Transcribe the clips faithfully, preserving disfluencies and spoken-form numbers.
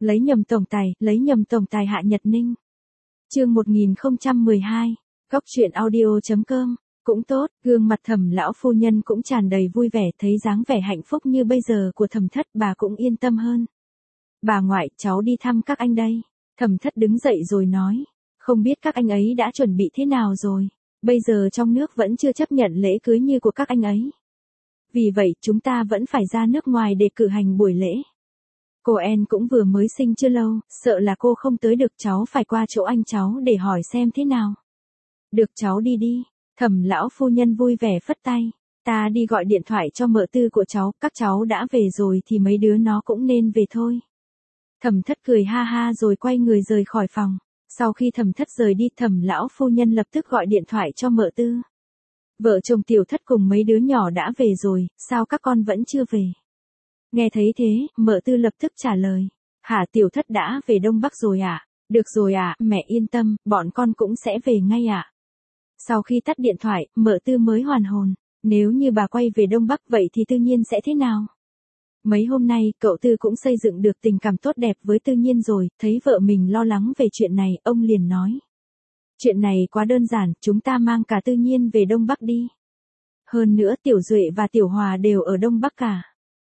Lấy nhầm tổng tài, lấy nhầm tổng tài Hạ Nhật Ninh. Chương một nghìn không trăm mười hai, Góc truyện audio chấm com. Cũng tốt, gương mặt Thẩm lão phu nhân cũng tràn đầy vui vẻ, thấy dáng vẻ hạnh phúc như bây giờ của Thẩm Thất, bà cũng yên tâm hơn. Bà ngoại, cháu đi thăm các anh đây. Thẩm Thất đứng dậy rồi nói, không biết các anh ấy đã chuẩn bị thế nào rồi. Bây giờ trong nước vẫn chưa chấp nhận lễ cưới như của các anh ấy. Vì vậy, chúng ta vẫn phải ra nước ngoài để cử hành buổi lễ. Cô En cũng vừa mới sinh chưa lâu, sợ là cô không tới được, cháu phải qua chỗ anh cháu để hỏi xem thế nào. Được, cháu đi đi. Thẩm lão phu nhân vui vẻ phất tay. Ta đi gọi điện thoại cho mợ tư của cháu, các cháu đã về rồi thì mấy đứa nó cũng nên về thôi. Thẩm Thất cười ha ha rồi quay người rời khỏi phòng. Sau khi Thẩm Thất rời đi, Thẩm lão phu nhân lập tức gọi điện thoại cho mợ tư. Vợ chồng Tiểu Thất cùng mấy đứa nhỏ đã về rồi, sao các con vẫn chưa về? Nghe thấy thế, mợ tư lập tức trả lời. Hả, Tiểu Thất đã về Đông Bắc rồi ạ? À? Được rồi ạ, à, mẹ yên tâm, bọn con cũng sẽ về ngay ạ. À? Sau khi tắt điện thoại, mợ tư mới hoàn hồn. Nếu như bà quay về Đông Bắc vậy thì Tư Nhiên sẽ thế nào? Mấy hôm nay, cậu Tư cũng xây dựng được tình cảm tốt đẹp với Tư Nhiên rồi, thấy vợ mình lo lắng về chuyện này, ông liền nói. Chuyện này quá đơn giản, chúng ta mang cả Tư Nhiên về Đông Bắc đi. Hơn nữa Tiểu Duệ và Tiểu Hòa đều ở Đông Bắc cả.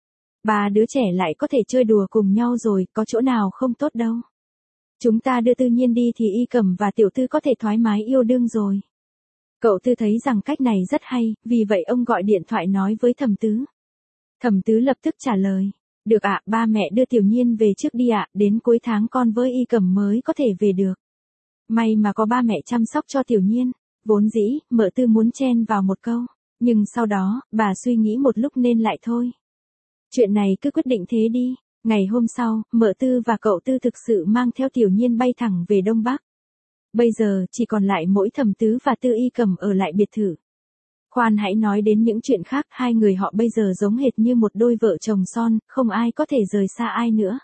Ba đứa trẻ lại có thể chơi đùa cùng nhau rồi, có chỗ nào không tốt đâu. Chúng ta đưa Tư Nhiên đi thì Y Cẩm và Tiểu Tư có thể thoải mái yêu đương rồi. Cậu Tư thấy rằng cách này rất hay, vì vậy ông gọi điện thoại nói với Thẩm Tứ. Thẩm Tứ lập tức trả lời. Được ạ, ba mẹ đưa Tiểu Nhiên về trước đi ạ, đến cuối tháng con với Y Cẩm mới có thể về được. May mà có ba mẹ chăm sóc cho Tiểu Nhiên. Vốn dĩ, mợ Tư muốn chen vào một câu, nhưng sau đó, bà suy nghĩ một lúc nên lại thôi. Chuyện này cứ quyết định thế đi. Ngày hôm sau, mợ Tư và cậu Tư thực sự mang theo Tiểu Nhiên bay thẳng về Đông Bắc. Bây giờ, chỉ còn lại mỗi Thẩm Tứ và Tư Y Cẩm ở lại biệt thự. Khoan hãy nói đến những chuyện khác, hai người họ bây giờ giống hệt như một đôi vợ chồng son, không ai có thể rời xa ai nữa.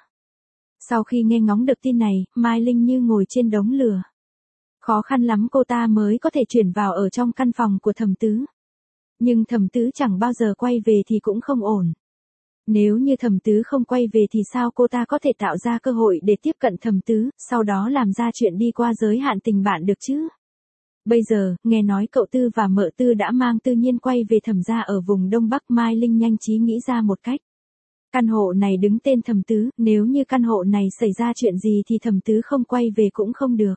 Sau khi nghe ngóng được tin này, Mai Linh như ngồi trên đống lửa. Khó khăn lắm cô ta mới có thể chuyển vào ở trong căn phòng của Thẩm Tứ. Nhưng Thẩm Tứ chẳng bao giờ quay về thì cũng không ổn. Nếu như Thẩm Tứ không quay về thì sao cô ta có thể tạo ra cơ hội để tiếp cận Thẩm Tứ, sau đó làm ra chuyện đi qua giới hạn tình bạn được chứ? Bây giờ, nghe nói cậu Tư và mợ Tư đã mang Tư Nhiên quay về Thẩm gia ở vùng Đông Bắc, Mai Linh nhanh trí nghĩ ra một cách. Căn hộ này đứng tên Thẩm Tứ, nếu như căn hộ này xảy ra chuyện gì thì Thẩm Tứ không quay về cũng không được.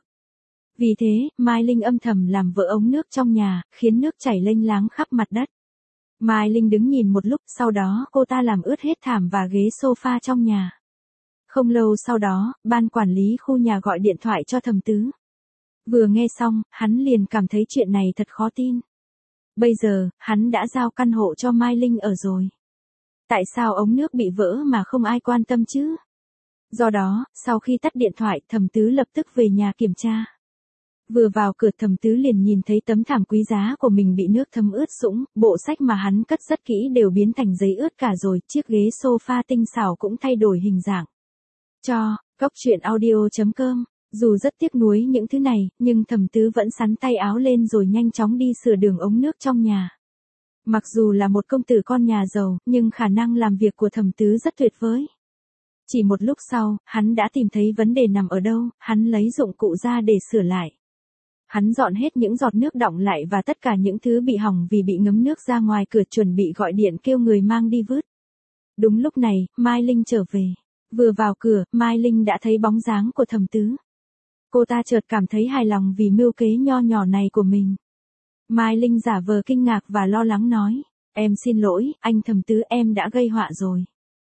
Vì thế, Mai Linh âm thầm làm vỡ ống nước trong nhà, khiến nước chảy lênh láng khắp mặt đất. Mai Linh đứng nhìn một lúc, sau đó cô ta làm ướt hết thảm và ghế sofa trong nhà. Không lâu sau đó, ban quản lý khu nhà gọi điện thoại cho Thẩm Tứ. Vừa nghe xong, hắn liền cảm thấy chuyện này thật khó tin. Bây giờ, hắn đã giao căn hộ cho Mai Linh ở rồi. Tại sao ống nước bị vỡ mà không ai quan tâm chứ? Do đó, sau khi tắt điện thoại, Thẩm Tứ lập tức về nhà kiểm tra. Vừa vào cửa, Thẩm Tứ liền nhìn thấy tấm thảm quý giá của mình bị nước thấm ướt sũng, bộ sách mà hắn cất rất kỹ đều biến thành giấy ướt cả rồi, chiếc ghế sofa tinh xảo cũng thay đổi hình dạng. Cho, Góc truyện audio chấm com. Dù rất tiếc nuối những thứ này, nhưng Thẩm Tứ vẫn xắn tay áo lên rồi nhanh chóng đi sửa đường ống nước trong nhà. Mặc dù là một công tử con nhà giàu, nhưng khả năng làm việc của Thẩm Tứ rất tuyệt vời. Chỉ một lúc sau, hắn đã tìm thấy vấn đề nằm ở đâu, hắn lấy dụng cụ ra để sửa lại. Hắn dọn hết những giọt nước đọng lại và tất cả những thứ bị hỏng vì bị ngấm nước ra ngoài cửa, chuẩn bị gọi điện kêu người mang đi vứt. Đúng lúc này, Mai Linh trở về. Vừa vào cửa, Mai Linh đã thấy bóng dáng của Thẩm Tứ. Cô ta chợt cảm thấy hài lòng vì mưu kế nho nhỏ này của mình. Mai Linh giả vờ kinh ngạc và lo lắng nói, em xin lỗi, anh Thẩm Tứ, em đã gây họa rồi.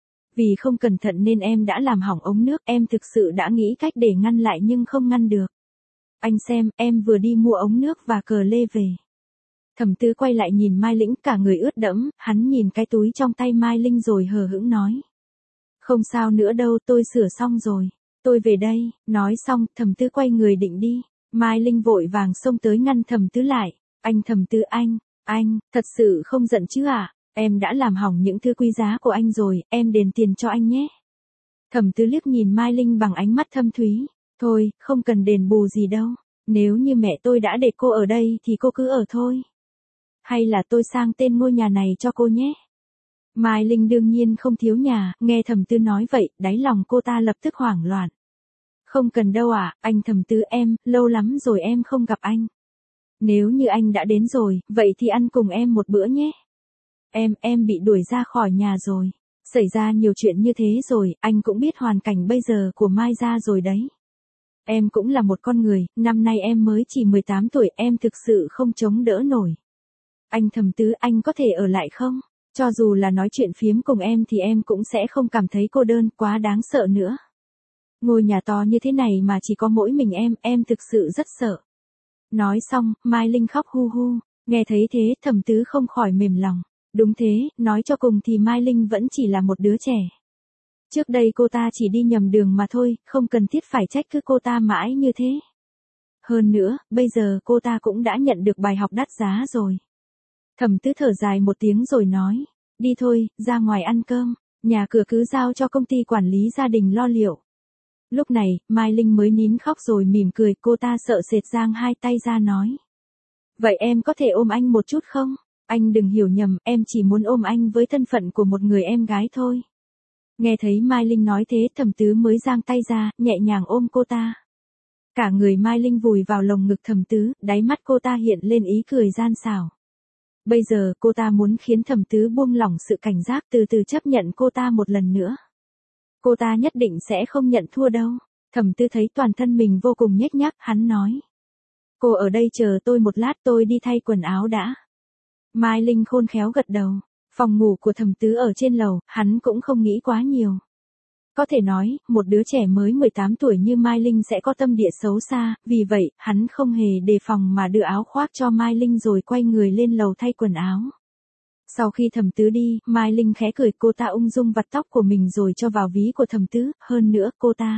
Vì không cẩn thận nên em đã làm hỏng ống nước, em thực sự đã nghĩ cách để ngăn lại nhưng không ngăn được. Anh xem, em vừa đi mua ống nước và cờ lê về. Thẩm Tứ quay lại nhìn Mai Linh, cả người ướt đẫm, hắn nhìn cái túi trong tay Mai Linh rồi hờ hững nói. Không sao nữa đâu, tôi sửa xong rồi. Tôi về đây. Nói xong, Thẩm Tứ quay người định đi. Mai Linh vội vàng xông tới ngăn Thẩm Tứ lại. Anh Thẩm Tứ, anh, anh, thật sự không giận chứ à? Em đã làm hỏng những thứ quý giá của anh rồi, em đền tiền cho anh nhé. Thẩm Tứ liếc nhìn Mai Linh bằng ánh mắt thâm thúy. Thôi, không cần đền bù gì đâu. Nếu như mẹ tôi đã để cô ở đây thì cô cứ ở thôi. Hay là tôi sang tên ngôi nhà này cho cô nhé. Mai Linh đương nhiên không thiếu nhà, nghe Thẩm Tứ nói vậy, đáy lòng cô ta lập tức hoảng loạn. Không cần đâu ạ, anh Thẩm Tứ em, lâu lắm rồi em không gặp anh. Nếu như anh đã đến rồi, vậy thì ăn cùng em một bữa nhé. Em, em bị đuổi ra khỏi nhà rồi. Xảy ra nhiều chuyện như thế rồi, anh cũng biết hoàn cảnh bây giờ của Mai gia rồi đấy. Em cũng là một con người, năm nay em mới chỉ mười tám tuổi, em thực sự không chống đỡ nổi. Anh Thẩm Tứ, anh có thể ở lại không? Cho dù là nói chuyện phiếm cùng em thì em cũng sẽ không cảm thấy cô đơn, quá đáng sợ nữa. Ngôi nhà to như thế này mà chỉ có mỗi mình em, em thực sự rất sợ. Nói xong, Mai Linh khóc hu hu, nghe thấy thế, Thẩm Tứ không khỏi mềm lòng. Đúng thế, nói cho cùng thì Mai Linh vẫn chỉ là một đứa trẻ. Trước đây cô ta chỉ đi nhầm đường mà thôi, không cần thiết phải trách cứ cô ta mãi như thế. Hơn nữa, bây giờ cô ta cũng đã nhận được bài học đắt giá rồi. Thẩm Tứ thở dài một tiếng rồi nói, đi thôi, ra ngoài ăn cơm, nhà cửa cứ giao cho công ty quản lý gia đình lo liệu. Lúc này, Mai Linh mới nín khóc rồi mỉm cười, cô ta sợ sệt giang hai tay ra nói. Vậy em có thể ôm anh một chút không? Anh đừng hiểu nhầm, em chỉ muốn ôm anh với thân phận của một người em gái thôi. Nghe thấy Mai Linh nói thế, Thẩm Tứ mới giang tay ra, nhẹ nhàng ôm cô ta. Cả người Mai Linh vùi vào lồng ngực Thẩm Tứ, đáy mắt cô ta hiện lên ý cười gian xảo. Bây giờ cô ta muốn khiến Thẩm Tứ buông lỏng sự cảnh giác, từ từ chấp nhận cô ta một lần nữa. Cô ta nhất định sẽ không nhận thua đâu. Thẩm Tứ thấy toàn thân mình vô cùng nhếch nhác, hắn nói. Cô ở đây chờ tôi một lát, tôi đi thay quần áo đã. Mai Linh khôn khéo gật đầu. Phòng ngủ của Thẩm Tứ ở trên lầu, hắn cũng không nghĩ quá nhiều. Có thể nói, một đứa trẻ mới mười tám tuổi như Mai Linh sẽ có tâm địa xấu xa, vì vậy, hắn không hề đề phòng mà đưa áo khoác cho Mai Linh rồi quay người lên lầu thay quần áo. Sau khi Thẩm Tứ đi, Mai Linh khẽ cười, cô ta ung dung vặt tóc của mình rồi cho vào ví của Thẩm Tứ, hơn nữa cô ta.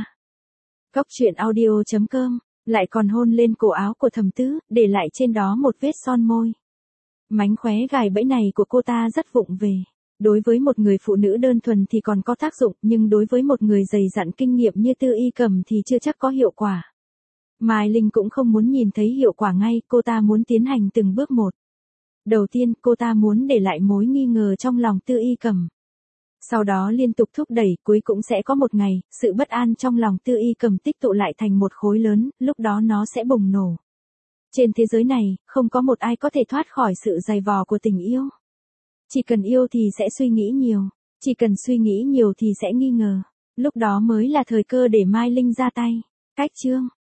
Cóc truyện audio chấm com, lại còn hôn lên cổ áo của Thẩm Tứ, để lại trên đó một vết son môi. Mánh khóe gài bẫy này của cô ta rất vụng về. Đối với một người phụ nữ đơn thuần thì còn có tác dụng, nhưng đối với một người dày dặn kinh nghiệm như Tư Y Cầm thì chưa chắc có hiệu quả. Mai Linh cũng không muốn nhìn thấy hiệu quả ngay, cô ta muốn tiến hành từng bước một. Đầu tiên, cô ta muốn để lại mối nghi ngờ trong lòng Tư Y Cầm. Sau đó liên tục thúc đẩy, cuối cũng sẽ có một ngày, sự bất an trong lòng Tư Y Cầm tích tụ lại thành một khối lớn, lúc đó nó sẽ bùng nổ. Trên thế giới này, không có một ai có thể thoát khỏi sự dày vò của tình yêu. Chỉ cần yêu thì sẽ suy nghĩ nhiều, chỉ cần suy nghĩ nhiều thì sẽ nghi ngờ. Lúc đó mới là thời cơ để Mai Linh ra tay. Cách chương